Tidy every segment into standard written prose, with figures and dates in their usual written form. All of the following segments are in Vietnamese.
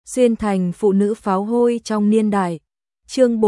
Xuyên thành phụ nữ pháo hôi trong niên đại. Chương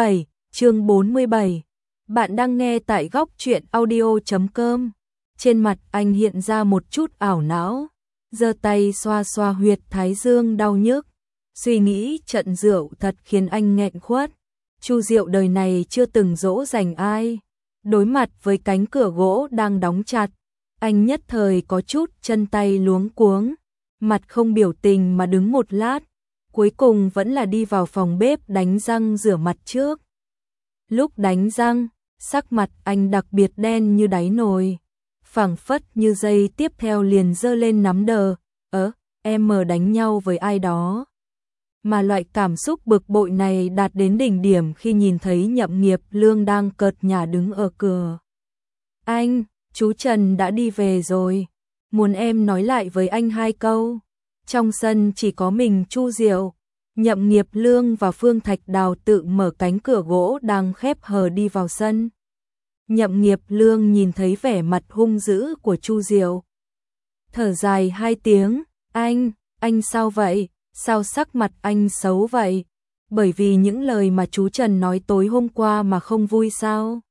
47. Bạn đang nghe tại góc truyện audio.com. Trên mặt anh hiện ra một chút ảo não, giơ tay xoa xoa huyệt thái dương đau nhức. Suy nghĩ trận rượu thật khiến anh nghẹn khuất. Chu Diệu đời này chưa từng dỗ dành ai. Đối mặt với cánh cửa gỗ đang đóng chặt, anh nhất thời có chút chân tay luống cuống, mặt không biểu tình mà đứng một lát, cuối cùng vẫn là đi vào phòng bếp đánh răng rửa mặt trước. Lúc đánh răng, sắc mặt anh đặc biệt đen như đáy nồi, phảng phất như giây tiếp theo liền giơ lên nắm đờ, em đánh nhau với ai đó. Mà loại cảm xúc bực bội này đạt đến đỉnh điểm khi nhìn thấy Nhậm Nghiệp Lương đang cợt nhả đứng ở cửa. Anh, chú Trần đã đi về rồi, muốn em nói lại với anh 2 câu. Trong sân chỉ có mình Chu Diệu, Nhậm Nghiệp Lương và Phương Thạch Đào tự mở cánh cửa gỗ đang khép hờ đi vào sân. Nhậm Nghiệp Lương nhìn thấy vẻ mặt hung dữ của Chu Diệu, thở dài 2 tiếng, anh sao vậy? Sao sắc mặt anh xấu vậy? Bởi vì những lời mà chú Trần nói tối hôm qua mà không vui sao?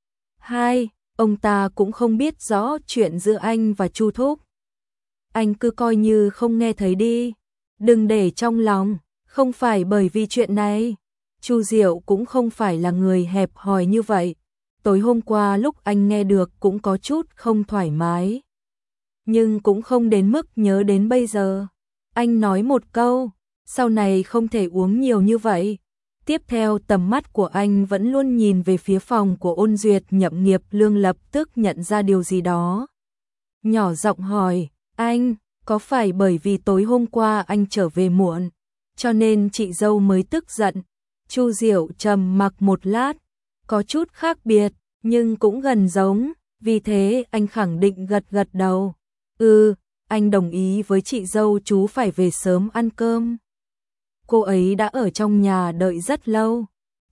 Ông ta cũng không biết rõ chuyện giữa anh và Chu Thúc. Anh cứ coi như không nghe thấy đi, đừng để trong lòng, không phải bởi vì chuyện này. Chu Diệu cũng không phải là người hẹp hòi như vậy. Tối hôm qua lúc anh nghe được cũng có chút không thoải mái, nhưng cũng không đến mức nhớ đến bây giờ. Anh nói một câu, sau này không thể uống nhiều như vậy. Tiếp theo tầm mắt của anh vẫn luôn nhìn về phía phòng của Ôn Duyệt. Nhậm Nghiệp Lương lập tức nhận ra điều gì đó, nhỏ giọng hỏi, anh, có phải bởi vì tối hôm qua anh trở về muộn, cho nên chị dâu mới tức giận? Chu Diệu trầm mặc một lát, có chút khác biệt, nhưng cũng gần giống, vì thế anh khẳng định gật gật đầu. Anh đồng ý với chị dâu chú phải về sớm ăn cơm. Cô ấy đã ở trong nhà đợi rất lâu.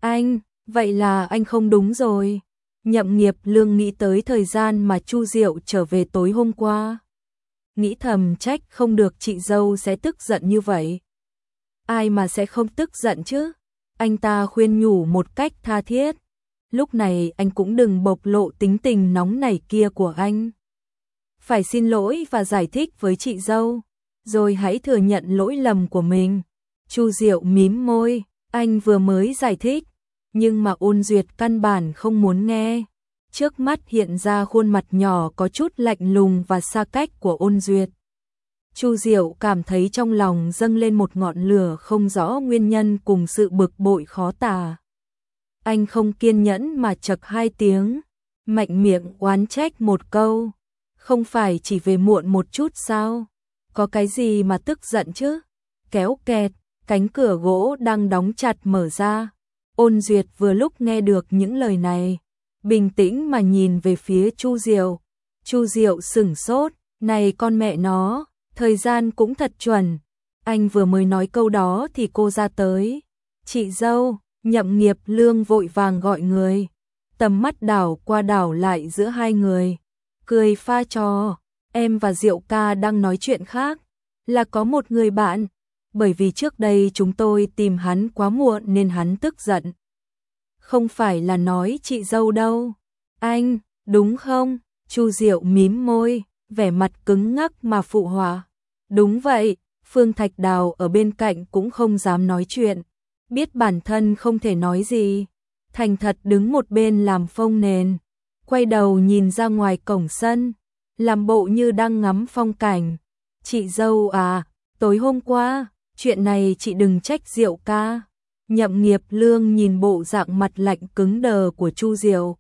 Vậy là anh không đúng rồi. Nhậm Nghiệp Lương nghĩ tới thời gian mà Chu Diệu trở về tối hôm qua, nghĩ thầm trách không được chị dâu sẽ tức giận như vậy. Ai mà sẽ không tức giận chứ? Anh ta khuyên nhủ một cách tha thiết. Lúc này anh cũng đừng bộc lộ tính tình nóng nảy kia của anh. Phải xin lỗi và giải thích với chị dâu, rồi hãy thừa nhận lỗi lầm của mình. Chu Diệu mím môi, anh vừa mới giải thích, nhưng mà Ôn Duyệt căn bản không muốn nghe. Trước mắt hiện ra khuôn mặt nhỏ có chút lạnh lùng và xa cách của Ôn Duyệt. Chu Diệu cảm thấy trong lòng dâng lên một ngọn lửa không rõ nguyên nhân cùng sự bực bội khó tả. Anh không kiên nhẫn mà chậc 2 tiếng, mạnh miệng oán trách một câu. Không phải chỉ về muộn một chút sao? Có cái gì mà tức giận chứ? Kéo kẹt, cánh cửa gỗ đang đóng chặt mở ra. Ôn Duyệt vừa lúc nghe được những lời này, bình tĩnh mà nhìn về phía Chu Diệu. Chu Diệu sửng sốt, này con mẹ nó, thời gian cũng thật chuẩn. Anh vừa mới nói câu đó thì cô ra tới. Chị dâu, Nhậm Nghiệp Lương vội vàng gọi người, tầm mắt đảo qua đảo lại giữa hai người, cười pha trò, em và Diệu ca đang nói chuyện khác, là có một người bạn, bởi vì trước đây chúng tôi tìm hắn quá muộn nên hắn tức giận. Không phải là nói chị dâu đâu. Anh, đúng không? Chu Diệu mím môi, vẻ mặt cứng ngắc mà phụ họa. Đúng vậy. Phương Thạch Đào ở bên cạnh cũng không dám nói chuyện, biết bản thân không thể nói gì, thành thật đứng một bên làm phông nền, quay đầu nhìn ra ngoài cổng sân, làm bộ như đang ngắm phong cảnh. Chị dâu à, tối hôm qua, chuyện này chị đừng trách Diệu ca. Nhậm Nghiệp Lương nhìn bộ dạng mặt lạnh cứng đờ của Chu Diệu,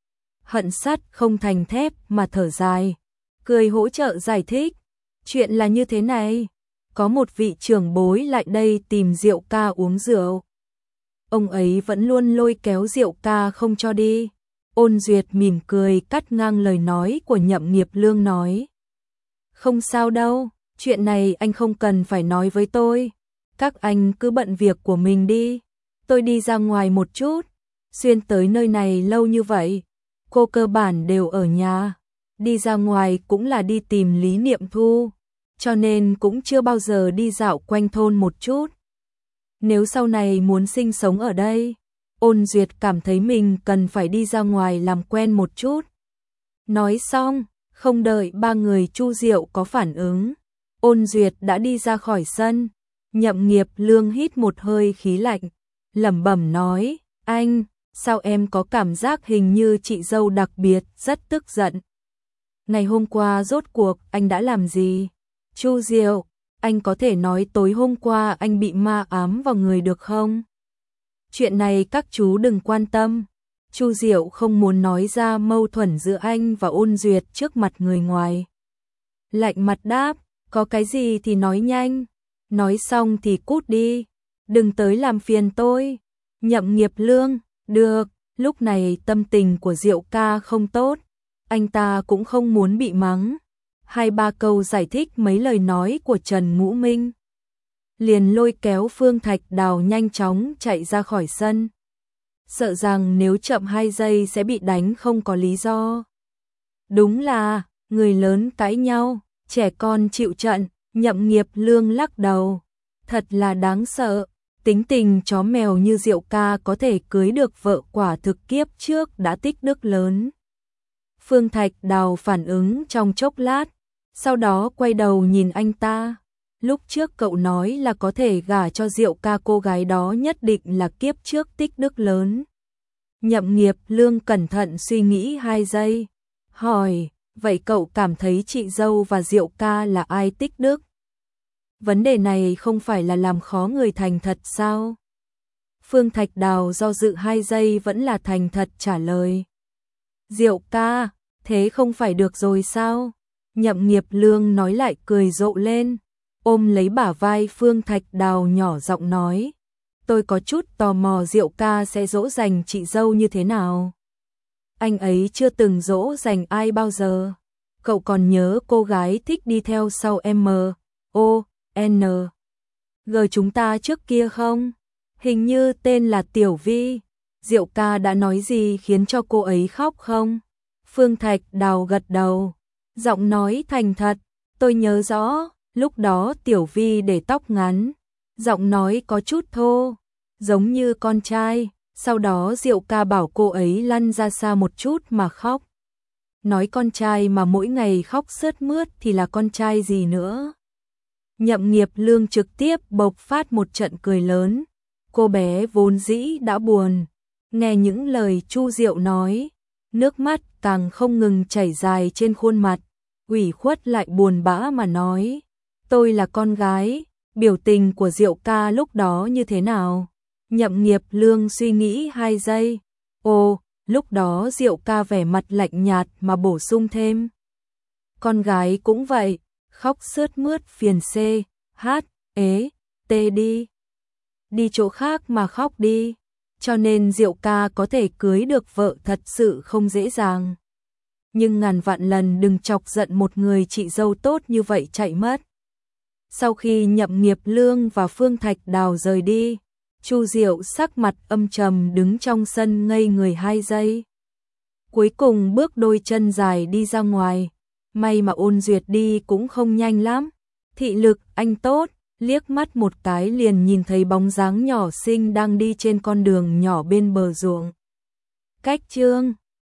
hận sắt không thành thép mà thở dài, cười hỗ trợ giải thích. Chuyện là như thế này, có một vị trưởng bối lại đây tìm Diệu ca uống rượu. Ông ấy vẫn luôn lôi kéo Diệu ca không cho đi. Ôn Duyệt mỉm cười cắt ngang lời nói của Nhậm Nghiệp Lương nói. Không sao đâu, chuyện này anh không cần phải nói với tôi. Các anh cứ bận việc của mình đi. Tôi đi ra ngoài một chút. Xuyên tới nơi này lâu như vậy, cô cơ bản đều ở nhà. Đi ra ngoài cũng là đi tìm Lý Niệm Thu. cho nên cũng chưa bao giờ đi dạo quanh thôn một chút. Nếu sau này muốn sinh sống ở đây, Ôn Duyệt cảm thấy mình cần phải đi ra ngoài làm quen một chút. Nói xong, không đợi ba người Chu Diệu có phản ứng, Ôn Duyệt đã đi ra khỏi sân. Nhậm Nghiệp Lương hít một hơi khí lạnh, lẩm bẩm nói, anh, sao em có cảm giác hình như chị dâu đặc biệt rất tức giận. Ngày hôm qua rốt cuộc anh đã làm gì? Chu Diệu, anh có thể nói tối hôm qua anh bị ma ám vào người được không? Chuyện này các chú đừng quan tâm. Chu Diệu không muốn nói ra mâu thuẫn giữa anh và Ôn Duyệt trước mặt người ngoài. Lạnh mặt đáp, có cái gì thì nói nhanh. Nói xong thì cút đi, đừng tới làm phiền tôi. Nhậm Nghiệp Lương, được, lúc này tâm tình của Diệu ca không tốt, anh ta cũng không muốn bị mắng. 2-3 câu giải thích mấy lời nói của Trần Ngũ Minh, liền lôi kéo Phương Thạch Đào nhanh chóng chạy ra khỏi sân. Sợ rằng nếu chậm 2 giây sẽ bị đánh không có lý do. Đúng là, người lớn cãi nhau, trẻ con chịu trận. Nhậm Nghiệp Lương lắc đầu, thật là đáng sợ, tính tình chó mèo như Diệu ca có thể cưới được vợ quả thực kiếp trước đã tích đức lớn. Phương Thạch Đào phản ứng trong chốc lát, sau đó quay đầu nhìn anh ta. Lúc trước cậu nói là có thể gả cho Diệu ca, cô gái đó nhất định là kiếp trước tích đức lớn. Nhậm Nghiệp Lương cẩn thận suy nghĩ 2 giây, hỏi, vậy cậu cảm thấy chị dâu và Diệu ca là ai tích đức? Vấn đề này không phải là làm khó người thành thật sao? Phương Thạch Đào do dự 2 giây vẫn là thành thật trả lời. Diệu ca, thế không phải được rồi sao? Nhậm Nghiệp Lương nói lại cười rộ lên, ôm lấy bả vai Phương Thạch Đào nhỏ giọng nói, tôi có chút tò mò Diệu ca sẽ dỗ dành chị dâu như thế nào. Anh ấy chưa từng dỗ dành ai bao giờ. Cậu còn nhớ cô gái thích đi theo sau M.O.N. G chúng ta trước kia không? Hình như tên là Tiểu Vi. Diệu ca đã nói gì khiến cho cô ấy khóc không? Phương Thạch Đào gật đầu, giọng nói thành thật, tôi nhớ rõ, lúc đó Tiểu Vi để tóc ngắn, giọng nói có chút thô, giống như con trai. Sau đó Diệu ca bảo cô ấy lăn ra xa một chút mà khóc. Nói con trai mà mỗi ngày khóc sướt mướt thì là con trai gì nữa. Nhậm Nghiệp Lương trực tiếp bộc phát một trận cười lớn. Cô bé vốn dĩ đã buồn, nghe những lời Chu Diệu nói, nước mắt càng không ngừng chảy dài trên khuôn mặt, ủy khuất lại buồn bã mà nói, tôi là con gái. Biểu tình của Diệu ca lúc đó như thế nào? Nhậm Nghiệp Lương suy nghĩ 2 giây. Ồ, lúc đó Diệu ca vẻ mặt lạnh nhạt mà bổ sung thêm. Con gái cũng vậy, khóc sướt mướt phiền C, H, ế, T đi. Đi chỗ khác mà khóc đi. Cho nên Diệu ca có thể cưới được vợ thật sự không dễ dàng. Nhưng ngàn vạn lần đừng chọc giận một người chị dâu tốt như vậy chạy mất. Sau khi Nhậm Nghiệp Lương và Phương Thạch Đào rời đi, Chu Diệu sắc mặt âm trầm đứng trong sân ngây người 2 giây. Cuối cùng bước đôi chân dài đi ra ngoài. May mà Ôn Duyệt đi cũng không nhanh lắm. Thị lực anh tốt, liếc mắt một cái liền nhìn thấy bóng dáng nhỏ xinh đang đi trên con đường nhỏ bên bờ ruộng. Cách chương